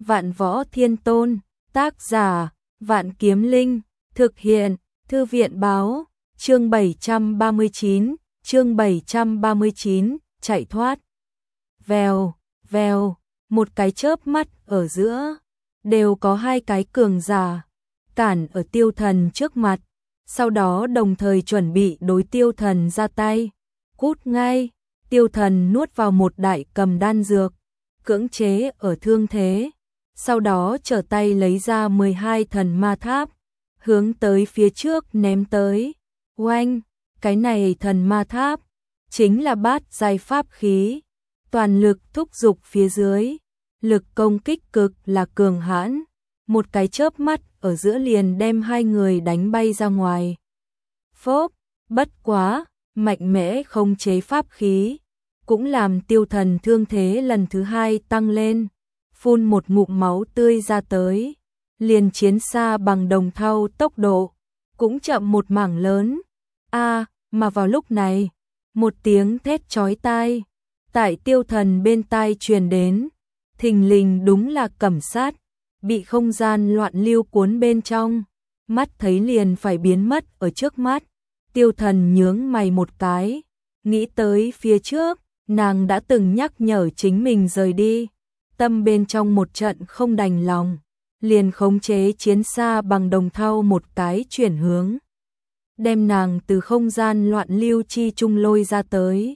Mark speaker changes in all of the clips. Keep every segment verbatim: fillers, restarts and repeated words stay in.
Speaker 1: Vạn Võ Thiên Tôn, tác giả, Vạn Kiếm Linh, thực hiện, Thư viện báo, chương bảy trăm ba mươi chín, chương bảy trăm ba mươi chín, chạy thoát. Vèo, vèo, một cái chớp mắt ở giữa, đều có hai cái cường giả, cản ở Tiêu Thần trước mặt, sau đó đồng thời chuẩn bị đối Tiêu Thần ra tay. Cút ngay, Tiêu Thần nuốt vào một đại cầm đan dược, cưỡng chế ở thương thế, sau đó trở tay lấy ra mười hai thần ma tháp, hướng tới phía trước ném tới. Oanh, cái này thần ma tháp, chính là bát giai pháp khí, toàn lực thúc giục phía dưới, lực công kích cực là cường hãn, một cái chớp mắt ở giữa liền đem hai người đánh bay ra ngoài. Phốp, bất quá, mạnh mẽ không chế pháp khí, cũng làm Tiêu Thần thương thế lần thứ hai tăng lên, phun một ngụm máu tươi ra tới, liền chiến xa bằng đồng thau tốc độ, cũng chậm một mảng lớn. A, à, mà vào lúc này, một tiếng thét chói tai, tại Tiêu Thần bên tai truyền đến, thình lình đúng là Cẩm Sát, bị không gian loạn lưu cuốn bên trong, mắt thấy liền phải biến mất ở trước mắt. Tiêu Thần nhướng mày một cái, nghĩ tới phía trước, nàng đã từng nhắc nhở chính mình rời đi, tâm bên trong một trận không đành lòng, liền khống chế chiến xa bằng đồng thau một cái chuyển hướng, đem nàng từ không gian loạn lưu chi trung lôi ra tới,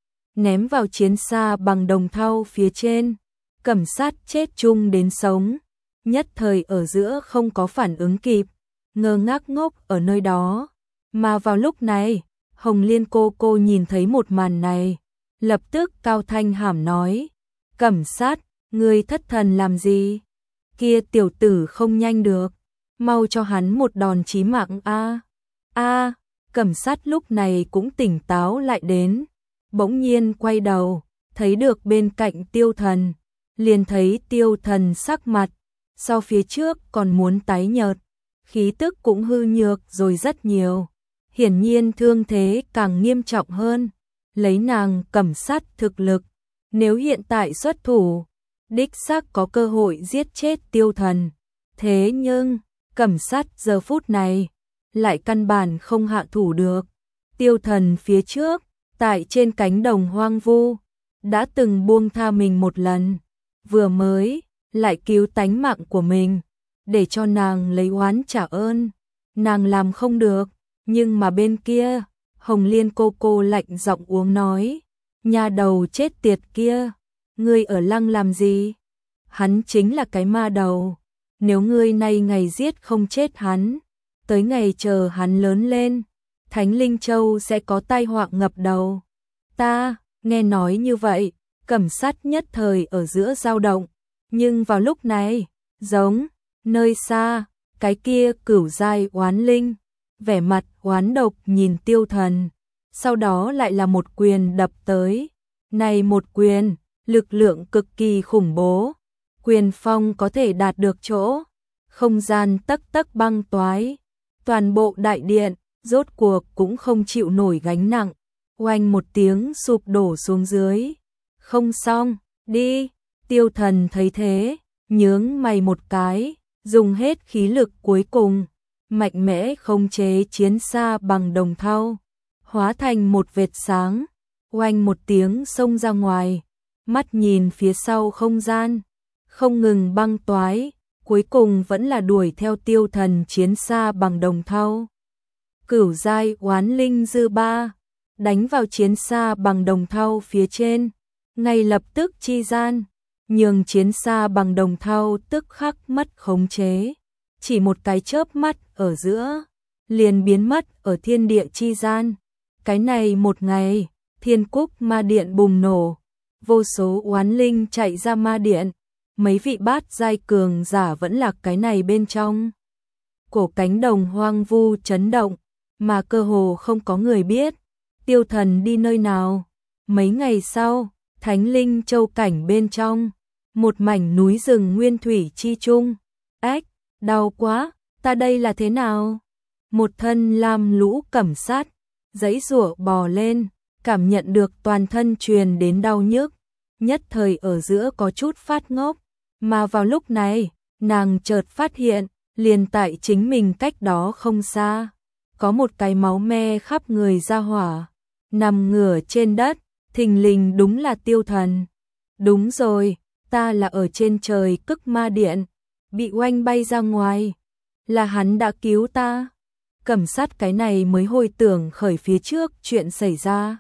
Speaker 1: ném vào chiến xa bằng đồng thau phía trên. Cẩm Sát chết chung đến sống, nhất thời ở giữa không có phản ứng kịp, ngơ ngác ngốc ở nơi đó. Mà vào lúc này, Hồng Liên cô cô nhìn thấy một màn này, lập tức cao thanh hàm nói, Cẩm Sát, ngươi thất thần làm gì? Kia tiểu tử không nhanh được, mau cho hắn một đòn chí mạng a. A, Cẩm Sát lúc này cũng tỉnh táo lại đến, bỗng nhiên quay đầu, thấy được bên cạnh Tiêu Thần, liền thấy Tiêu Thần sắc mặt, so phía trước còn muốn tái nhợt, khí tức cũng hư nhược rồi rất nhiều, hiển nhiên thương thế càng nghiêm trọng hơn. Lấy nàng Cẩm Sát thực lực, nếu hiện tại xuất thủ, đích xác có cơ hội giết chết Tiêu Thần. Thế nhưng, Cẩm Sát giờ phút này, lại căn bản không hạ thủ được. Tiêu Thần phía trước, tại trên cánh đồng hoang vu, đã từng buông tha mình một lần, vừa mới, lại cứu tánh mạng của mình, để cho nàng lấy oán trả ơn. Nàng làm không được, nhưng mà bên kia, Hồng Liên cô cô lạnh giọng uống nói, nhà đầu chết tiệt kia, ngươi ở lăng làm gì? Hắn chính là cái ma đầu, nếu ngươi nay ngày giết không chết hắn, tới ngày chờ hắn lớn lên, Thánh Linh Châu sẽ có tai họa ngập đầu. Ta, nghe nói như vậy, Cẩm Sát nhất thời ở giữa dao động, nhưng vào lúc này, giống, nơi xa, cái kia cửu giai oán linh, vẻ mặt oán độc nhìn Tiêu Thần, sau đó lại là một quyền đập tới. Này một quyền, lực lượng cực kỳ khủng bố, quyền phong có thể đạt được chỗ, không gian tấc tấc băng toái, toàn bộ đại điện, rốt cuộc cũng không chịu nổi gánh nặng, oanh một tiếng sụp đổ xuống dưới. Không xong, đi, Tiêu Thần thấy thế, nhướng mày một cái, dùng hết khí lực cuối cùng, mạnh mẽ khống chế chiến xa bằng đồng thau, hóa thành một vệt sáng, oanh một tiếng xông ra ngoài, mắt nhìn phía sau không gian, không ngừng băng toái, cuối cùng vẫn là đuổi theo Tiêu Thần chiến xa bằng đồng thau. Cửu giai oán linh dư ba, đánh vào chiến xa bằng đồng thau phía trên, ngay lập tức chi gian, nhường chiến xa bằng đồng thau tức khắc mất khống chế, chỉ một cái chớp mắt ở giữa, liền biến mất ở thiên địa chi gian. Cái này một ngày, Thiên Cúc Ma Điện bùng nổ, vô số oán linh chạy ra ma điện, mấy vị bát giai cường giả vẫn là cái này bên trong. Cổ cánh đồng hoang vu chấn động, mà cơ hồ không có người biết, Tiêu Thần đi nơi nào. Mấy ngày sau, Thánh Linh Châu cảnh bên trong, một mảnh núi rừng nguyên thủy chi trung. Ách, đau quá, ta đây là thế nào? Một thân lam lũ Cẩm Sát, giãy giụa bò lên, cảm nhận được toàn thân truyền đến đau nhức, nhất thời ở giữa có chút phát ngốc, Mà vào lúc này, nàng chợt phát hiện, liền tại chính mình cách đó không xa, có một cái máu me khắp người ra hỏa, nằm ngửa trên đất, thình lình đúng là Tiêu Thần. Đúng rồi, ta là ở trên trời Cức Ma Điện, bị oanh bay ra ngoài, là hắn đã cứu ta. Cẩm Sát cái này mới hồi tưởng khởi phía trước chuyện xảy ra.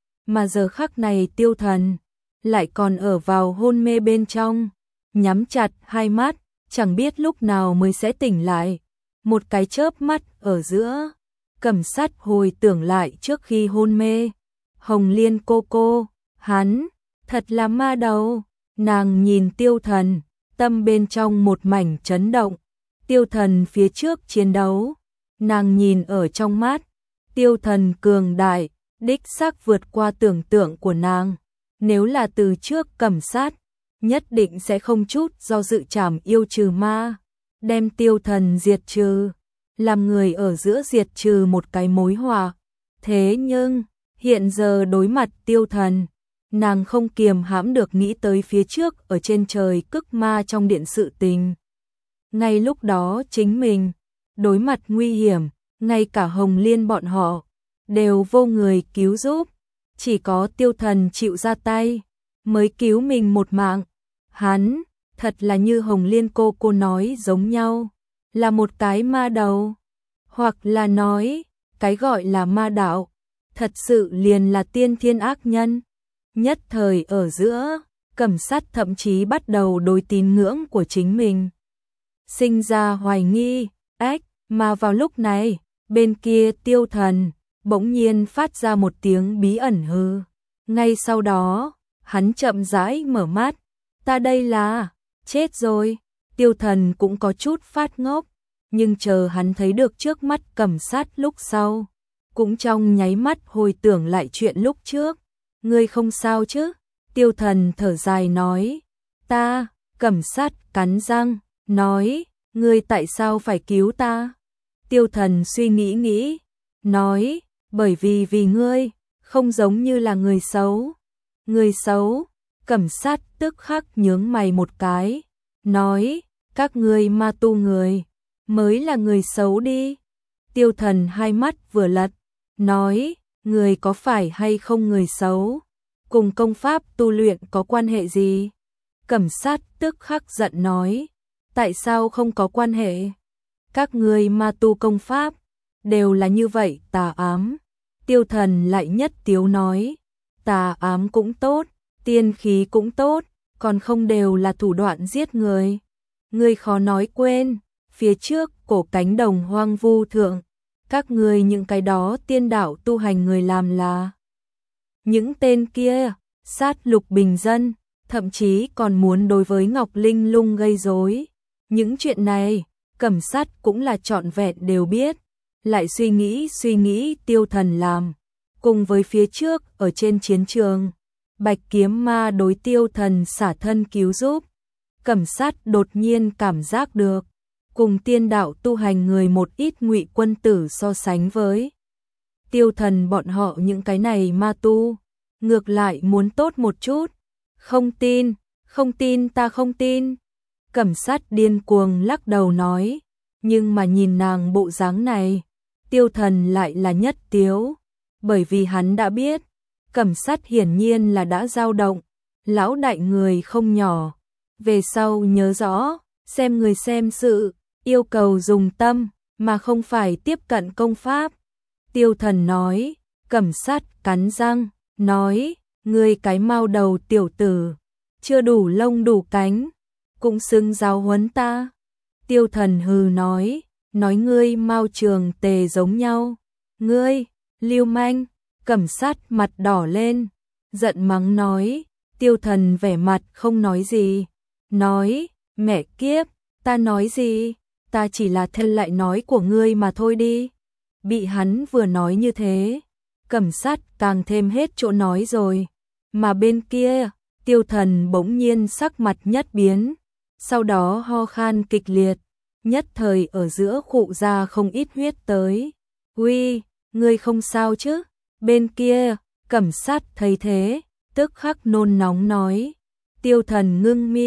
Speaker 1: Mà giờ khắc này Tiêu Thần lại còn ở vào hôn mê bên trong, nhắm chặt hai mắt, chẳng biết lúc nào mới sẽ tỉnh lại. Một cái chớp mắt ở giữa, Cẩm Sát hồi tưởng lại trước khi hôn mê. Hồng Liên cô cô, hắn, thật là ma đầu. Nàng nhìn Tiêu Thần, tâm bên trong một mảnh chấn động. Tiêu Thần phía trước chiến đấu, nàng nhìn ở trong mắt. Tiêu Thần cường đại, đích xác vượt qua tưởng tượng của nàng. Nếu là từ trước Cẩm Sát, nhất định sẽ không chút do dự trảm yêu trừ ma, đem Tiêu Thần diệt trừ, làm người ở giữa diệt trừ một cái mối họa. Thế nhưng, hiện giờ đối mặt Tiêu Thần, nàng không kiềm hãm được nghĩ tới phía trước ở trên trời Cức Ma trong điện sự tình. Ngay lúc đó chính mình, đối mặt nguy hiểm, ngay cả Hồng Liên bọn họ, đều vô người cứu giúp. Chỉ có Tiêu Thần chịu ra tay, mới cứu mình một mạng. Hắn, thật là như Hồng Liên cô cô nói giống nhau, là một cái ma đầu. Hoặc là nói, cái gọi là ma đạo, thật sự liền là tiên thiên ác nhân. Nhất thời ở giữa, Cẩm Sát thậm chí bắt đầu đối tín ngưỡng của chính mình sinh ra hoài nghi. Ách, mà vào lúc này, bên kia Tiêu Thần bỗng nhiên phát ra một tiếng bí ẩn hư. Ngay sau đó, hắn chậm rãi mở mắt. Ta đây là, chết rồi. Tiêu Thần cũng có chút phát ngốc, nhưng chờ hắn thấy được trước mắt Cẩm Sát lúc sau, cũng trong nháy mắt hồi tưởng lại chuyện lúc trước. Ngươi không sao chứ? Tiêu Thần thở dài nói. Ta, Cẩm Sát cắn răng, nói, ngươi tại sao phải cứu ta? Tiêu Thần suy nghĩ nghĩ, nói, bởi vì vì ngươi, không giống như là người xấu. Người xấu? Cẩm Sát tức khắc nhướng mày một cái, nói, các ngươi ma tu người, mới là người xấu đi. Tiêu Thần hai mắt vừa lật, nói, người có phải hay không người xấu, cùng công pháp tu luyện có quan hệ gì? Cẩm Sát tức khắc giận nói, tại sao không có quan hệ? Các ngươi ma tu công pháp, đều là như vậy tà ám. Tiêu Thần lại nhất tiếu nói, tà ám cũng tốt, tiên khí cũng tốt, còn không đều là thủ đoạn giết người. Ngươi khó nói quên, phía trước cổ cánh đồng hoang vu thượng, các ngươi những cái đó tiên đạo tu hành người làm là những tên kia, sát lục bình dân, thậm chí còn muốn đối với Ngọc Linh Lung gây rối. Những chuyện này, Cẩm Sát cũng là trọn vẹn đều biết, lại suy nghĩ suy nghĩ Tiêu Thần làm. Cùng với phía trước ở trên chiến trường, Bạch Kiếm Ma đối Tiêu Thần xả thân cứu giúp, Cẩm Sát đột nhiên cảm giác được, cùng tiên đạo tu hành người một ít ngụy quân tử so sánh với Tiêu Thần bọn họ những cái này ma tu, ngược lại muốn tốt một chút. Không tin, không tin ta không tin. Cẩm Sát điên cuồng lắc đầu nói, nhưng mà nhìn nàng bộ dáng này, Tiêu Thần lại là nhất tiếu, bởi vì hắn đã biết, Cẩm Sát hiển nhiên là đã dao động, lão đại người không nhỏ. Về sau nhớ rõ, xem người xem sự, yêu cầu dùng tâm, mà không phải tiếp cận công pháp. Tiêu Thần nói. Cẩm Sát cắn răng, nói, ngươi cái mau đầu tiểu tử, chưa đủ lông đủ cánh, cũng xứng giáo huấn ta. Tiêu Thần hừ nói, nói ngươi mau trường tề giống nhau. Ngươi, lưu manh. Cẩm Sát mặt đỏ lên, giận mắng nói. Tiêu Thần vẻ mặt không nói gì, nói, mẹ kiếp, ta nói gì, ta chỉ là thân lại nói của ngươi mà thôi đi. Bị hắn vừa nói như thế, Cẩm Sát càng thêm hết chỗ nói rồi. Mà bên kia, Tiêu Thần bỗng nhiên sắc mặt nhất biến, sau đó ho khan kịch liệt, nhất thời ở giữa khụ ra không ít huyết tới. Uy, ngươi không sao chứ? Bên kia, Cẩm Sát thấy thế, tức khắc nôn nóng nói. Tiêu Thần ngưng mi,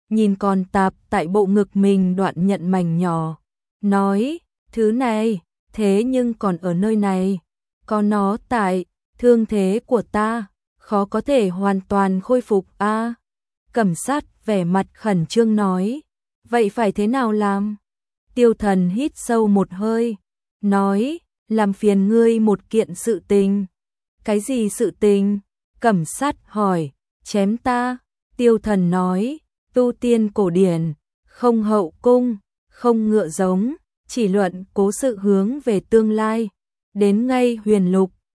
Speaker 1: nhìn còn tạp tại bộ ngực mình đoạn nhận mảnh nhỏ, nói, thứ này, thế nhưng còn ở nơi này, có nó tại, thương thế của ta, khó có thể hoàn toàn khôi phục a. À, Cẩm Sát vẻ mặt khẩn trương nói, vậy phải thế nào làm? Tiêu Thần hít sâu một hơi, nói, làm phiền ngươi một kiện sự tình. Cái gì sự tình? Cẩm Sát hỏi, chém ta. Tiêu Thần nói, tu tiên cổ điển, không hậu cung, không ngựa giống, chỉ luận cố sự hướng về tương lai, đến ngay huyền lục,